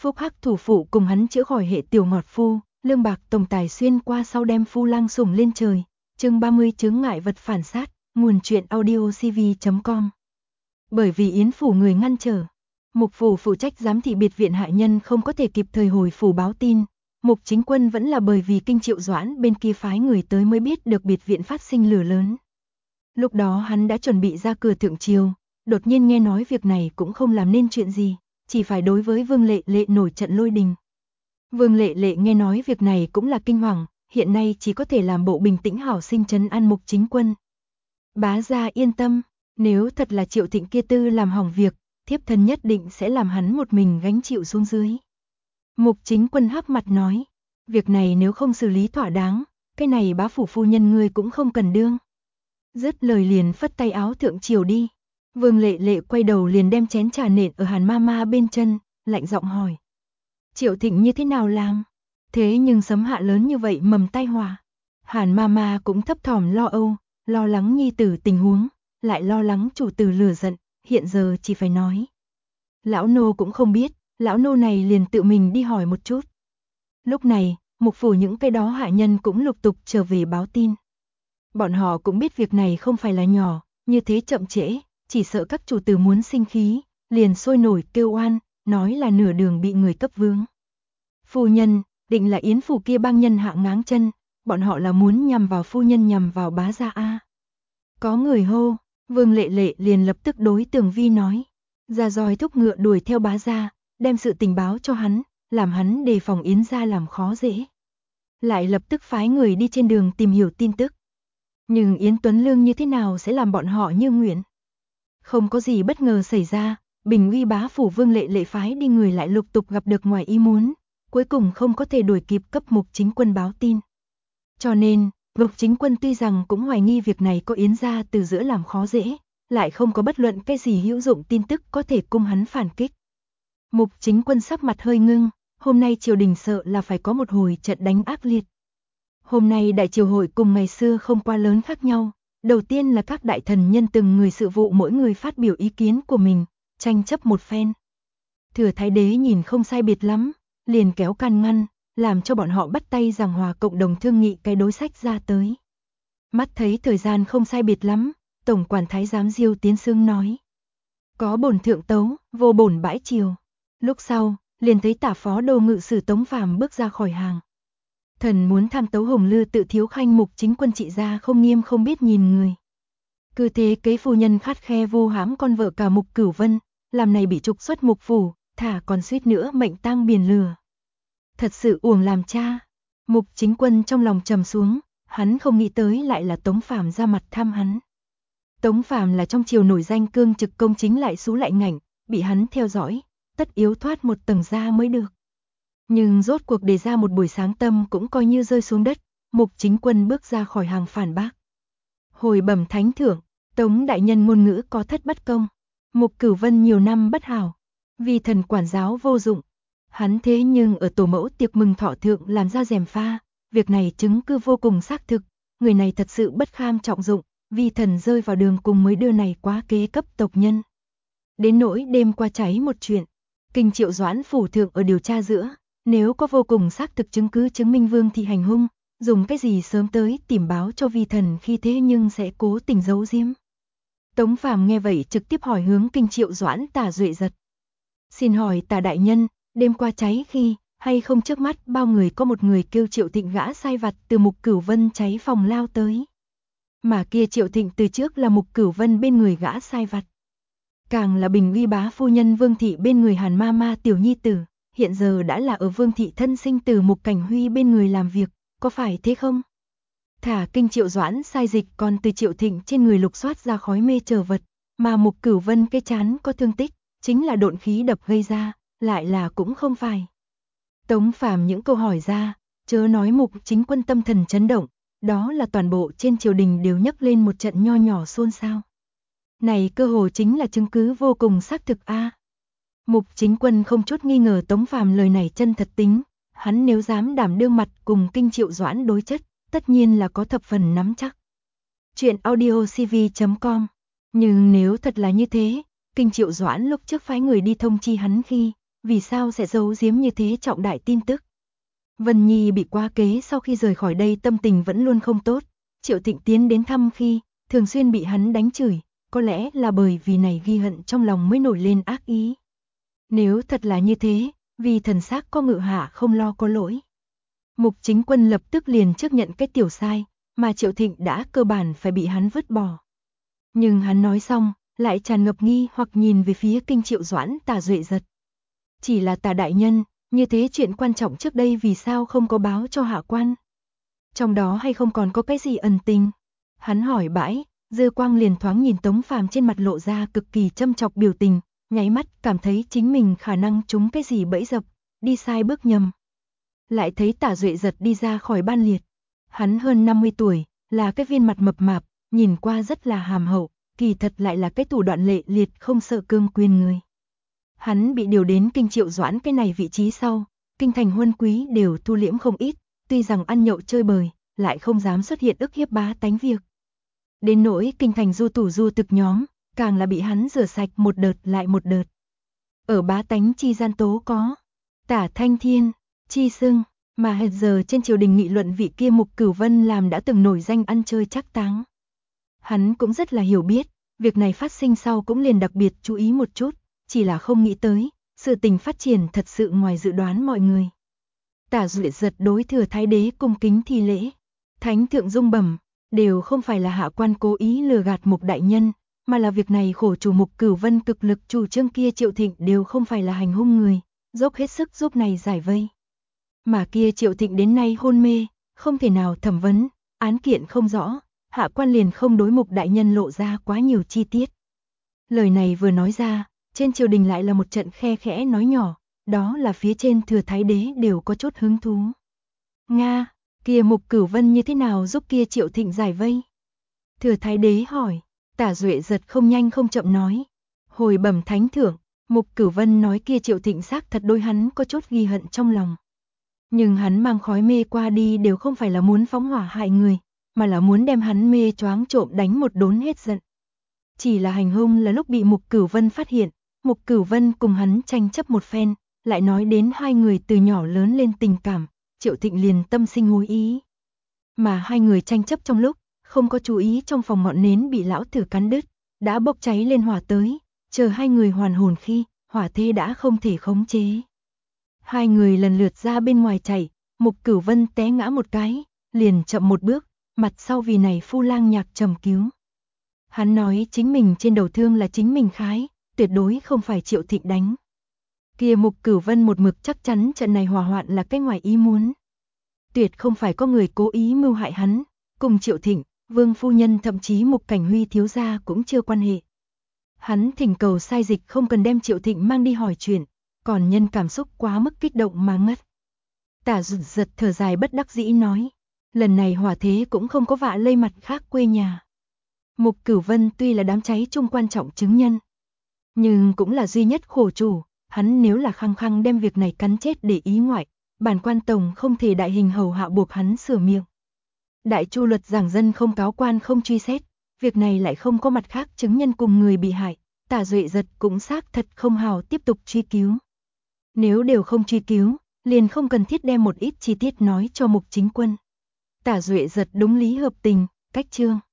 Phúc Hắc thủ phụ cùng hắn chữa khỏi hệ tiểu ngọt phu, lương bạc tổng tài xuyên qua sau đem phu lang sủng lên trời. Chương 30 chướng ngại vật phản sát, nguồn truyện audiocv.com. Bởi vì Yến phủ người ngăn trở, Mục phủ phụ trách giám thị biệt viện hạ nhân không có thể kịp thời hồi phủ báo tin. Mục Chính Quân vẫn là bởi vì Kinh Triệu Doãn bên kia phái người tới mới biết được biệt viện phát sinh lửa lớn. Lúc đó hắn đã chuẩn bị ra cửa thượng triều, đột nhiên nghe nói việc này cũng không làm nên chuyện gì, chỉ phải đối với Vương Lệ Lệ nổi trận lôi đình. Vương Lệ Lệ nghe nói việc này cũng là kinh hoàng, hiện nay chỉ có thể làm bộ bình tĩnh hảo sinh trấn an Mục Chính Quân. Bá gia yên tâm, nếu thật là Triệu Thịnh kia tư làm hỏng việc, thiếp thân nhất định sẽ làm hắn một mình gánh chịu xuống dưới. Mục Chính Quân hắc mặt nói, việc này nếu không xử lý thỏa đáng, cái này bá phủ phu nhân ngươi cũng không cần đương. Dứt lời liền phất tay áo thượng triều đi. Vương Lệ Lệ quay đầu liền đem chén trà nện ở Hàn Mama bên chân, lạnh giọng hỏi. Triệu Thịnh như thế nào làm? Thế nhưng sấm hạ lớn như vậy mầm tai họa. Hàn Mama cũng thấp thỏm lo âu, lo lắng nhi tử tình huống, lại lo lắng chủ tử lừa giận, hiện giờ chỉ phải nói. Lão nô cũng không biết, lão nô này liền tự mình đi hỏi một chút. Lúc này, mục phủ những cái đó hạ nhân cũng lục tục trở về báo tin. Bọn họ cũng biết việc này không phải là nhỏ, như thế chậm trễ, chỉ sợ các chủ tử muốn sinh khí, liền sôi nổi kêu oan, nói là nửa đường bị người cấp vướng. Phu nhân, định là Yến phủ kia bang nhân hạ ngáng chân, bọn họ là muốn nhằm vào phu nhân nhằm vào bá gia a. Có người hô, Vương Lệ Lệ liền lập tức đối Tường Vi nói, ra roi thúc ngựa đuổi theo bá gia, đem sự tình báo cho hắn, làm hắn đề phòng Yến gia làm khó dễ. Lại lập tức phái người đi trên đường tìm hiểu tin tức. Nhưng Yến Tuấn Lương như thế nào sẽ làm bọn họ như nguyện? Không có gì bất ngờ xảy ra, Bình Uy bá phủ Vương Lệ Lệ phái đi người lại lục tục gặp được ngoài ý muốn, cuối cùng không có thể đuổi kịp cấp Mục Chính Quân báo tin. Cho nên, Mục Chính Quân tuy rằng cũng hoài nghi việc này có Yến gia từ giữa làm khó dễ, lại không có bất luận cái gì hữu dụng tin tức có thể cung hắn phản kích. Mục Chính Quân sắc mặt hơi ngưng, hôm nay triều đình sợ là phải có một hồi trận đánh ác liệt. Hôm nay đại triều hội cùng ngày xưa không quá lớn khác nhau, đầu tiên là các đại thần nhân từng người sự vụ mỗi người phát biểu ý kiến của mình, tranh chấp một phen. Thừa Thái Đế nhìn không sai biệt lắm, liền kéo can ngăn, làm cho bọn họ bắt tay giảng hòa cộng đồng thương nghị cái đối sách ra tới. Mắt thấy thời gian không sai biệt lắm, Tổng quản Thái giám Diêu Tiến Xương nói. Có bổn thượng tấu, vô bổn bãi triều. Lúc sau, liền thấy tả phó đô ngự sử Tống Phàm bước ra khỏi hàng. Thần muốn tham tấu Hồng Lư tự thiếu khanh Mục Chính Quân trị gia không nghiêm không biết nhìn người. Cứ thế kế phu nhân khát khe vu hãm con vợ cả Mục Cửu Vân, làm này bị trục xuất mục phủ, thả còn suýt nữa mệnh tang biển lửa. Thật sự uổng làm cha. Mục Chính Quân trong lòng trầm xuống, hắn không nghĩ tới lại là Tống Phàm ra mặt thăm hắn. Tống Phàm là trong triều nổi danh cương trực công chính lại xú lại ngảnh, bị hắn theo dõi, tất yếu thoát một tầng ra mới được. Nhưng rốt cuộc đề ra một buổi sáng tâm cũng coi như rơi xuống đất, Mục Chính Quân bước ra khỏi hàng phản bác. Hồi bẩm thánh thượng, Tống đại nhân ngôn ngữ có thất bất công, Mục Cửu Vân nhiều năm bất hảo, vì thần quản giáo vô dụng. Hắn thế nhưng ở tổ mẫu tiệc mừng thọ thượng làm ra gièm pha, việc này chứng cứ vô cùng xác thực, người này thật sự bất kham trọng dụng, vì thần rơi vào đường cùng mới đưa này quá kế cấp tộc nhân. Đến nỗi đêm qua cháy một chuyện, Kinh Triệu Doãn phủ thượng ở điều tra giữa, nếu có vô cùng xác thực chứng cứ chứng minh Vương thị hành hung, dùng cái gì sớm tới tìm báo cho vi thần khi thế nhưng sẽ cố tình giấu giếm. Tống Phàm nghe vậy trực tiếp hỏi hướng Kinh Triệu Doãn Tả Duệ Giật. Xin hỏi Tả đại nhân, đêm qua cháy khi, hay không trước mắt bao người có một người kêu Triệu Thịnh gã sai vặt từ Mục Cửu Vân cháy phòng lao tới. Mà kia Triệu Thịnh từ trước là Mục Cửu Vân bên người gã sai vặt. Càng là Bình Uy bá phu nhân Vương thị bên người Hàn Mama tiểu nhi tử, hiện giờ đã là ở Vương thị thân sinh từ Mục Cảnh Huy bên người làm việc, có phải thế không? Thả Kinh Triệu Doãn sai dịch còn từ Triệu Thịnh trên người lục soát ra khói mê trở vật, mà Mục Cửu Vân cái chán có thương tích, chính là độn khí đập gây ra, lại là cũng không phải. Tống Phàm những câu hỏi ra, chớ nói Mục Chính Quân tâm thần chấn động, đó là toàn bộ trên triều đình đều nhấc lên một trận nho nhỏ xôn xao. Này cơ hồ chính là chứng cứ vô cùng xác thực a. Mục Chính Quân không chút nghi ngờ Tống Phàm lời này chân thật tính, hắn nếu dám đảm đương mặt cùng Kinh Triệu Doãn đối chất, tất nhiên là có thập phần nắm chắc. Chuyện audiocv.com. Nhưng nếu thật là như thế, Kinh Triệu Doãn lúc trước phái người đi thông chi hắn khi, vì sao sẽ giấu giếm như thế trọng đại tin tức. Vân Nhi bị quá kế sau khi rời khỏi đây tâm tình vẫn luôn không tốt, Triệu Thịnh tiến đến thăm khi, thường xuyên bị hắn đánh chửi, có lẽ là bởi vì này ghi hận trong lòng mới nổi lên ác ý. Nếu thật là như thế, vì thần xác có ngự hạ không lo có lỗi. Mục Chính Quân lập tức liền trước nhận cái tiểu sai, mà Triệu Thịnh đã cơ bản phải bị hắn vứt bỏ. Nhưng hắn nói xong, lại tràn ngập nghi hoặc nhìn về phía Kinh Triệu Doãn Tả Duệ Giật. Chỉ là Tả đại nhân, như thế chuyện quan trọng trước đây vì sao không có báo cho hạ quan? Trong đó hay không còn có cái gì ẩn tình? Hắn hỏi bãi, dư quang liền thoáng nhìn Tống Phàm trên mặt lộ ra cực kỳ châm chọc biểu tình, nháy mắt cảm thấy chính mình khả năng trúng cái gì bẫy dập, đi sai bước nhầm. Lại thấy Tả Duệ Giật đi ra khỏi ban liệt. Hắn hơn 50 tuổi, là cái viên mặt mập mạp, nhìn qua rất là hàm hậu, kỳ thật lại là cái thủ đoạn lệ liệt không sợ cương quyền người. Hắn bị điều đến Kinh Triệu Doãn cái này vị trí sau, kinh thành huân quý đều thu liễm không ít, tuy rằng ăn nhậu chơi bời, lại không dám xuất hiện ức hiếp bá tánh việc. Đến nỗi kinh thành du tủ du thực nhóm, càng là bị hắn rửa sạch một đợt lại một đợt. Ở bá tánh chi gian tố có Tả Thanh Thiên, chi xưng, mà hiện giờ trên triều đình nghị luận vị kia Mục Cửu Vân làm đã từng nổi danh ăn chơi trác táng. Hắn cũng rất là hiểu biết, việc này phát sinh sau cũng liền đặc biệt chú ý một chút, chỉ là không nghĩ tới, sự tình phát triển thật sự ngoài dự đoán mọi người. Tả Duệ Giật đối Thừa Thái Đế cung kính thi lễ, thánh thượng dung bẩm, đều không phải là hạ quan cố ý lừa gạt Mục đại nhân, mà là việc này khổ chủ Mục Cửu Vân cực lực chủ trương kia Triệu Thịnh đều không phải là hành hung người, dốc hết sức giúp này giải vây. Mà kia Triệu Thịnh đến nay hôn mê, không thể nào thẩm vấn, án kiện không rõ, hạ quan liền không đối Mục đại nhân lộ ra quá nhiều chi tiết. Lời này vừa nói ra, trên triều đình lại là một trận khe khẽ nói nhỏ, đó là phía trên Thừa Thái Đế đều có chút hứng thú. Nga, kia Mục Cửu Vân như thế nào giúp kia Triệu Thịnh giải vây? Thừa Thái Đế hỏi, Tả Duệ Giật không nhanh không chậm nói. Hồi bẩm thánh thượng, Mục Cửu Vân nói kia Triệu Thịnh xác thật đôi hắn có chút ghi hận trong lòng. Nhưng hắn mang khói mê qua đi đều không phải là muốn phóng hỏa hại người, mà là muốn đem hắn mê choáng trộm đánh một đốn hết giận. Chỉ là hành hung là lúc bị Mục Cửu Vân phát hiện, Mục Cửu Vân cùng hắn tranh chấp một phen, lại nói đến hai người từ nhỏ lớn lên tình cảm, Triệu Thịnh liền tâm sinh hối ý. Mà hai người tranh chấp trong lúc, không có chú ý trong phòng ngọn nến bị lão tử cắn đứt, đã bốc cháy lên hỏa tới, chờ hai người hoàn hồn khi, hỏa thế đã không thể khống chế. Hai người lần lượt ra bên ngoài chạy, Mục Cửu Vân té ngã một cái, liền chậm một bước, mặt sau vì này Phu Lang Nhạc trầm cứu. Hắn nói chính mình trên đầu thương là chính mình khái, tuyệt đối không phải Triệu Thịnh đánh. Kia Mục Cửu Vân một mực chắc chắn trận này hỏa hoạn là cái ngoài ý muốn. Tuyệt không phải có người cố ý mưu hại hắn, cùng Triệu Thịnh, Vương phu nhân thậm chí Mục Cảnh Huy thiếu gia cũng chưa quan hệ. Hắn thỉnh cầu sai dịch không cần đem Triệu Thịnh mang đi hỏi chuyện, còn nhân cảm xúc quá mức kích động mà ngất. Tả Duệ Giật thở dài bất đắc dĩ nói, lần này hỏa thế cũng không có vạ lây mặt khác quê nhà. Mục Cửu Vân tuy là đám cháy chung quan trọng chứng nhân, nhưng cũng là duy nhất khổ chủ, hắn nếu là khăng khăng đem việc này cắn chết để ý ngoại, bản quan tổng không thể đại hình hầu hạ buộc hắn sửa miệng. Đại chu luật giảng dân không cáo quan không truy xét, việc này lại không có mặt khác chứng nhân cùng người bị hại, Tả Duệ Giật cũng xác thật không hào tiếp tục truy cứu. Nếu đều không truy cứu, liền không cần thiết đem một ít chi tiết nói cho Mục Chính Quân. Tả Duệ Giật đúng lý hợp tình, cách chương.